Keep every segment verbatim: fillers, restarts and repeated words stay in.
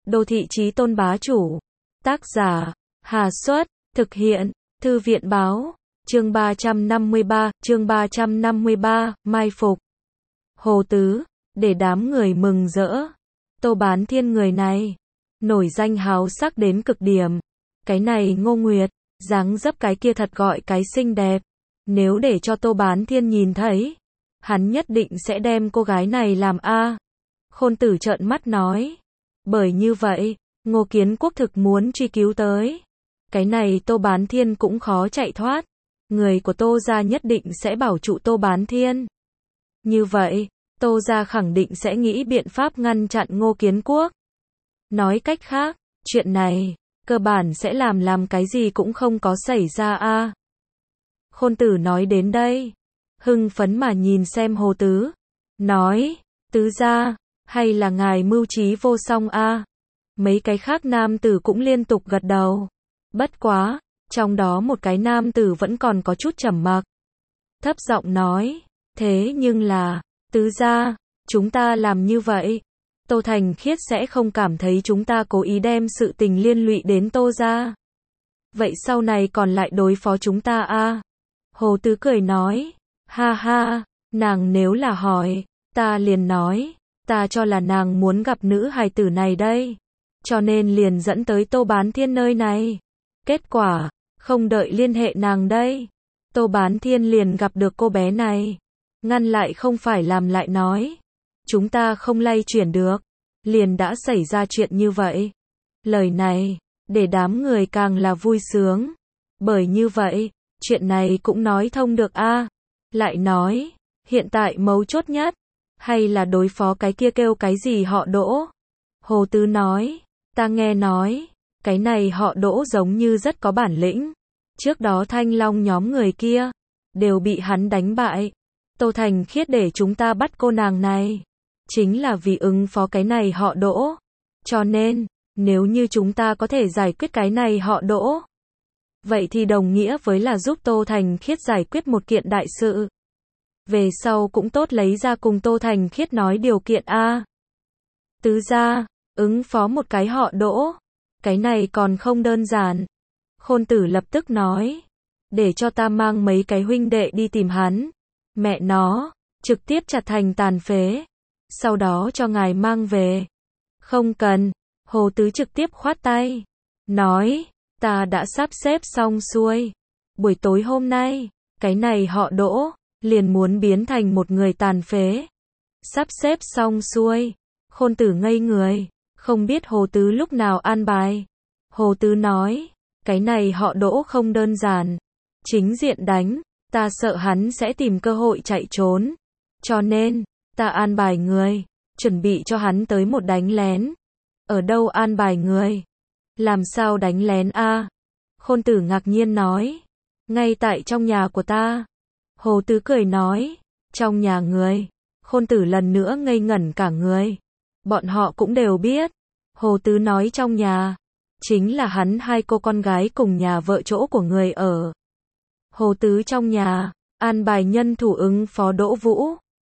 Đô thị chí tôn bá chủ. Tác giả, Hà Xuất, thực hiện, Thư viện báo, chương ba trăm năm mươi ba, chương ba trăm năm mươi ba, mai phục. Hồ Tứ, để đám người mừng rỡ. Tô Bán Thiên người này, nổi danh háo sắc đến cực điểm. Cái này Ngô Nguyệt, dáng dấp cái kia thật gọi cái xinh đẹp. Nếu để cho Tô Bán Thiên nhìn thấy, hắn nhất định sẽ đem cô gái này làm A. Khôn Tử trợn mắt nói. Bởi như vậy, Ngô Kiến Quốc thực muốn truy cứu tới. Cái này Tô Bán Thiên cũng khó chạy thoát. Người của Tô gia nhất định sẽ bảo trụ Tô Bán Thiên. Như vậy, Tô gia khẳng định sẽ nghĩ biện pháp ngăn chặn Ngô Kiến Quốc. Nói cách khác, chuyện này, cơ bản sẽ làm làm cái gì cũng không có xảy ra a. Khôn Tử nói đến đây, hưng phấn mà nhìn xem Hồ Tứ, nói, tứ gia, hay là ngài mưu trí vô song a. Mấy cái khác nam tử cũng liên tục gật đầu. Bất quá, trong đó một cái nam tử vẫn còn có chút trầm mặc. Thấp giọng nói, thế nhưng là, tứ gia, chúng ta làm như vậy, Tô Thành Khiết sẽ không cảm thấy chúng ta cố ý đem sự tình liên lụy đến Tô gia. Vậy sau này còn lại đối phó chúng ta a? Hồ Tứ cười nói, ha ha, nàng nếu là hỏi, ta liền nói, ta cho là nàng muốn gặp nữ hài tử này đây, cho nên liền dẫn tới Tô Bán Thiên nơi này. Kết quả, không đợi liên hệ nàng đây, Tô Bán Thiên liền gặp được cô bé này. Ngăn lại không phải làm lại nói, chúng ta không lay chuyển được, liền đã xảy ra chuyện như vậy. Lời này, để đám người càng là vui sướng. Bởi như vậy, chuyện này cũng nói thông được a. Lại nói, hiện tại mấu chốt nhất, hay là đối phó cái kia kêu cái gì họ Đỗ. Hồ Tứ nói, ta nghe nói, cái này họ Đỗ giống như rất có bản lĩnh. Trước đó Thanh Long nhóm người kia, đều bị hắn đánh bại. Tô Thành Khiết để chúng ta bắt cô nàng này, chính là vì ứng phó cái này họ Đỗ. Cho nên, nếu như chúng ta có thể giải quyết cái này họ Đỗ, vậy thì đồng nghĩa với là giúp Tô Thành Khiết giải quyết một kiện đại sự. Về sau cũng tốt lấy ra cùng Tô Thành Khiết nói điều kiện a. Tứ gia, ứng phó một cái họ Đỗ, cái này còn không đơn giản. Khôn Tử lập tức nói, để cho ta mang mấy cái huynh đệ đi tìm hắn. Mẹ nó, trực tiếp chặt thành tàn phế, sau đó cho ngài mang về. Không cần, Hồ Tứ trực tiếp khoát tay, nói, ta đã sắp xếp xong xuôi. Buổi tối hôm nay, cái này họ Đỗ, liền muốn biến thành một người tàn phế. Sắp xếp xong xuôi, Khôn Tử ngây người, không biết Hồ Tứ lúc nào an bài. Hồ Tứ nói, cái này họ Đỗ không đơn giản, chính diện đánh, ta sợ hắn sẽ tìm cơ hội chạy trốn. Cho nên, ta an bài người, chuẩn bị cho hắn tới một đánh lén. Ở đâu an bài người? Làm sao đánh lén a? Khôn Tử ngạc nhiên nói, ngay tại trong nhà của ta. Hồ Tứ cười nói, trong nhà người. Khôn Tử lần nữa ngây ngẩn cả người. Bọn họ cũng đều biết, Hồ Tứ nói trong nhà, chính là hắn hai cô con gái cùng nhà vợ chỗ của người ở. Hồ Tứ trong nhà, an bài nhân thủ ứng phó Đỗ Vũ.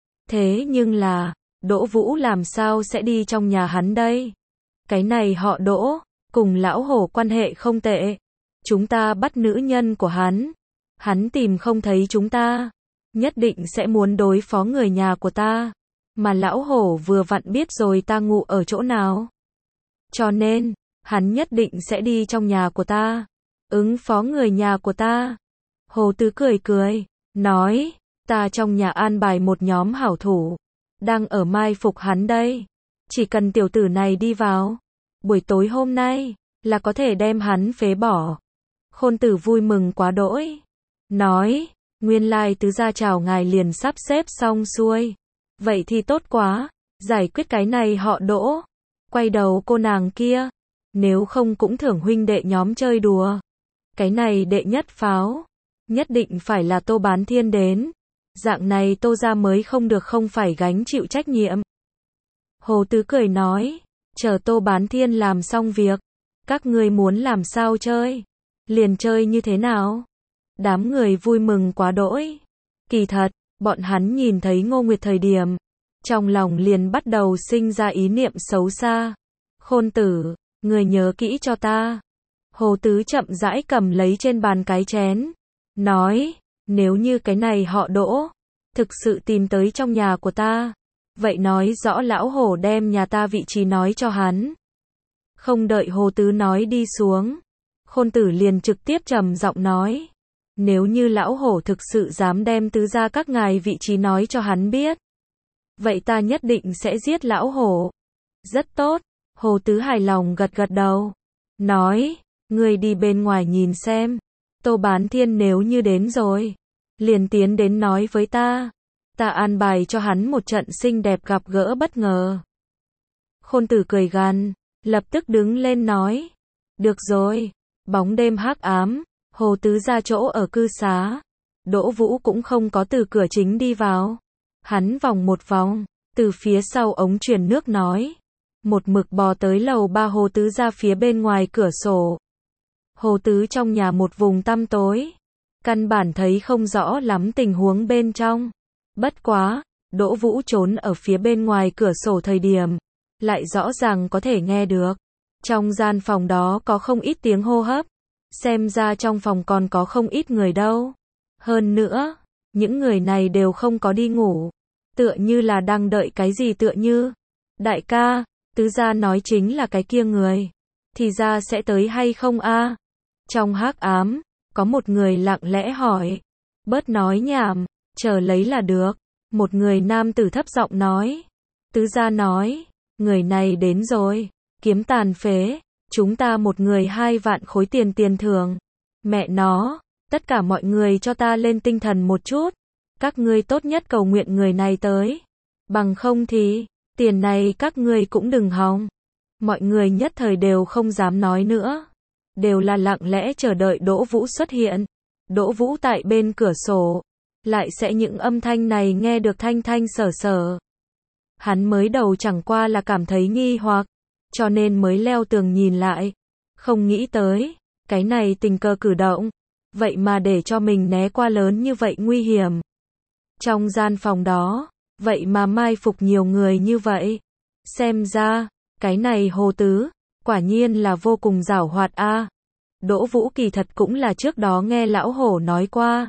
Thế nhưng là, Đỗ Vũ làm sao sẽ đi trong nhà hắn đây? Cái này họ Đỗ, cùng lão hổ quan hệ không tệ. Chúng ta bắt nữ nhân của hắn. Hắn tìm không thấy chúng ta, nhất định sẽ muốn đối phó người nhà của ta. Mà lão hổ vừa vặn biết rồi ta ngủ ở chỗ nào. Cho nên, hắn nhất định sẽ đi trong nhà của ta, ứng phó người nhà của ta. Hồ Tứ cười cười, nói, ta trong nhà an bài một nhóm hảo thủ, đang ở mai phục hắn đây. Chỉ cần tiểu tử này đi vào, buổi tối hôm nay, là có thể đem hắn phế bỏ. Khôn Tử vui mừng quá đỗi, nói, nguyên lai tứ gia chào ngài liền sắp xếp xong xuôi. Vậy thì tốt quá, giải quyết cái này họ Đỗ. Quay đầu cô nàng kia, nếu không cũng thưởng huynh đệ nhóm chơi đùa. Cái này đệ nhất pháo, nhất định phải là Tô Bán Thiên đến. Dạng này Tô gia mới không được không phải gánh chịu trách nhiệm. Hồ Tứ cười nói, chờ Tô Bán Thiên làm xong việc, các ngươi muốn làm sao chơi, liền chơi như thế nào. Đám người vui mừng quá đỗi. Kỳ thật, bọn hắn nhìn thấy Ngô Nguyệt thời điểm, trong lòng liền bắt đầu sinh ra ý niệm xấu xa. Khôn tử, người nhớ kỹ cho ta. Hồ Tứ chậm rãi cầm lấy trên bàn cái chén, nói, nếu như cái này họ Đỗ, thực sự tìm tới trong nhà của ta, vậy nói rõ lão hổ đem nhà ta vị trí nói cho hắn. Không đợi Hồ Tứ nói đi xuống, Khôn tử liền trực tiếp trầm giọng nói, nếu như lão hổ thực sự dám đem tứ gia các ngài vị trí nói cho hắn biết, vậy ta nhất định sẽ giết lão hổ. Rất tốt, Hồ Tứ hài lòng gật gật đầu, nói, ngươi đi bên ngoài nhìn xem, Tô Bán Thiên nếu như đến rồi, liền tiến đến nói với ta, ta an bài cho hắn một trận xinh đẹp gặp gỡ bất ngờ. Khôn tử cười gằn, lập tức đứng lên nói, được rồi. Bóng đêm hắc ám, Hồ Tứ ra chỗ ở cư xá, Đỗ Vũ cũng không có từ cửa chính đi vào, hắn vòng một vòng, từ phía sau ống truyền nước nói, một mực bò tới lầu ba Hồ Tứ ra phía bên ngoài cửa sổ. Hồ Tứ trong nhà một vùng tăm tối, căn bản thấy không rõ lắm tình huống bên trong. Bất quá, Đỗ Vũ trốn ở phía bên ngoài cửa sổ thời điểm, lại rõ ràng có thể nghe được. Trong gian phòng đó có không ít tiếng hô hấp, xem ra trong phòng còn có không ít người đâu. Hơn nữa, những người này đều không có đi ngủ, tựa như là đang đợi cái gì tựa như. Đại ca, tứ gia nói chính là cái kia người, thì ra sẽ tới hay không a? Trong hắc ám, có một người lặng lẽ hỏi, bớt nói nhảm, chờ lấy là được. Một người nam tử thấp giọng nói, tứ gia nói, người này đến rồi. Kiếm tàn phế, chúng ta một người hai vạn khối tiền tiền thưởng. Mẹ nó, tất cả mọi người cho ta lên tinh thần một chút. Các ngươi tốt nhất cầu nguyện người này tới. Bằng không thì, tiền này các ngươi cũng đừng hòng. Mọi người nhất thời đều không dám nói nữa. Đều là lặng lẽ chờ đợi Đỗ Vũ xuất hiện. Đỗ Vũ tại bên cửa sổ, lại sẽ những âm thanh này nghe được thanh thanh sở sở. Hắn mới đầu chẳng qua là cảm thấy nghi hoặc, cho nên mới leo tường nhìn lại. Không nghĩ tới, cái này tình cờ cử động, vậy mà để cho mình né qua lớn như vậy nguy hiểm. Trong gian phòng đó, vậy mà mai phục nhiều người như vậy. Xem ra, cái này Hồ Tứ, quả nhiên là vô cùng giảo hoạt a. Đỗ Vũ kỳ thật cũng là trước đó nghe lão hổ nói qua.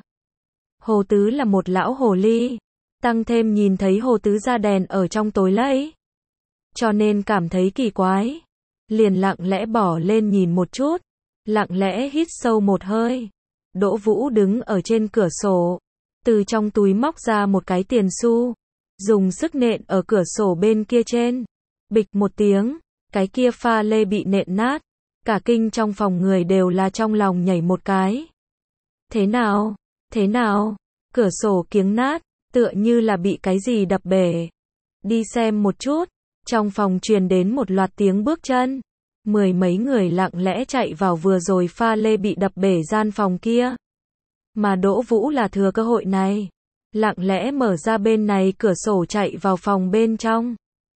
Hồ Tứ là một lão hồ ly, tăng thêm nhìn thấy Hồ Tứ ra đèn ở trong tối lẫy, cho nên cảm thấy kỳ quái, liền lặng lẽ bỏ lên nhìn một chút, lặng lẽ hít sâu một hơi. Đỗ Vũ đứng ở trên cửa sổ, từ trong túi móc ra một cái tiền xu, dùng sức nện ở cửa sổ bên kia trên. Bịch một tiếng, cái kia pha lê bị nện nát, cả kinh trong phòng người đều là trong lòng nhảy một cái. Thế nào? Thế nào? Cửa sổ kiếng nát, tựa như là bị cái gì đập bể. Đi xem một chút. Trong phòng truyền đến một loạt tiếng bước chân. Mười mấy người lặng lẽ chạy vào vừa rồi pha lê bị đập bể gian phòng kia. Mà Đỗ Vũ là thừa cơ hội này, lặng lẽ mở ra bên này cửa sổ chạy vào phòng bên trong.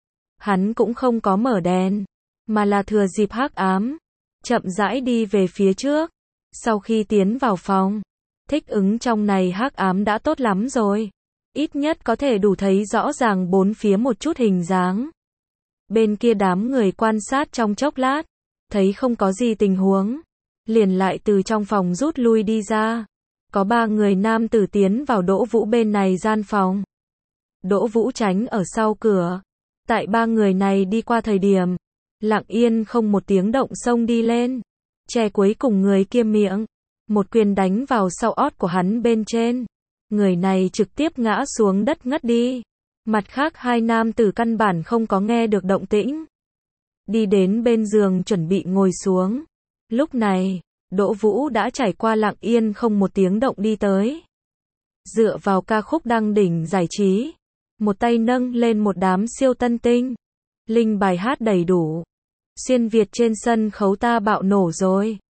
Hắn cũng không có mở đèn, mà là thừa dịp hắc ám, chậm rãi đi về phía trước. Sau khi tiến vào phòng, thích ứng trong này hắc ám đã tốt lắm rồi. Ít nhất có thể đủ thấy rõ ràng bốn phía một chút hình dáng. Bên kia đám người quan sát trong chốc lát, thấy không có gì tình huống, liền lại từ trong phòng rút lui đi ra. Có ba người nam tử tiến vào Đỗ Vũ bên này gian phòng. Đỗ Vũ tránh ở sau cửa. Tại ba người này đi qua thời điểm, lặng yên không một tiếng động xông đi lên, che cuối cùng người kia miệng, một quyền đánh vào sau ót của hắn bên trên. Người này trực tiếp ngã xuống đất ngất đi. Mặt khác hai nam tử căn bản không có nghe được động tĩnh, đi đến bên giường chuẩn bị ngồi xuống. Lúc này, Đỗ Vũ đã trải qua lặng yên không một tiếng động đi tới. Dựa vào ca khúc đăng đỉnh giải trí, một tay nâng lên một đám siêu tân tinh, linh bài hát đầy đủ. Xuyên Việt trên sân khấu ta bạo nổ rồi.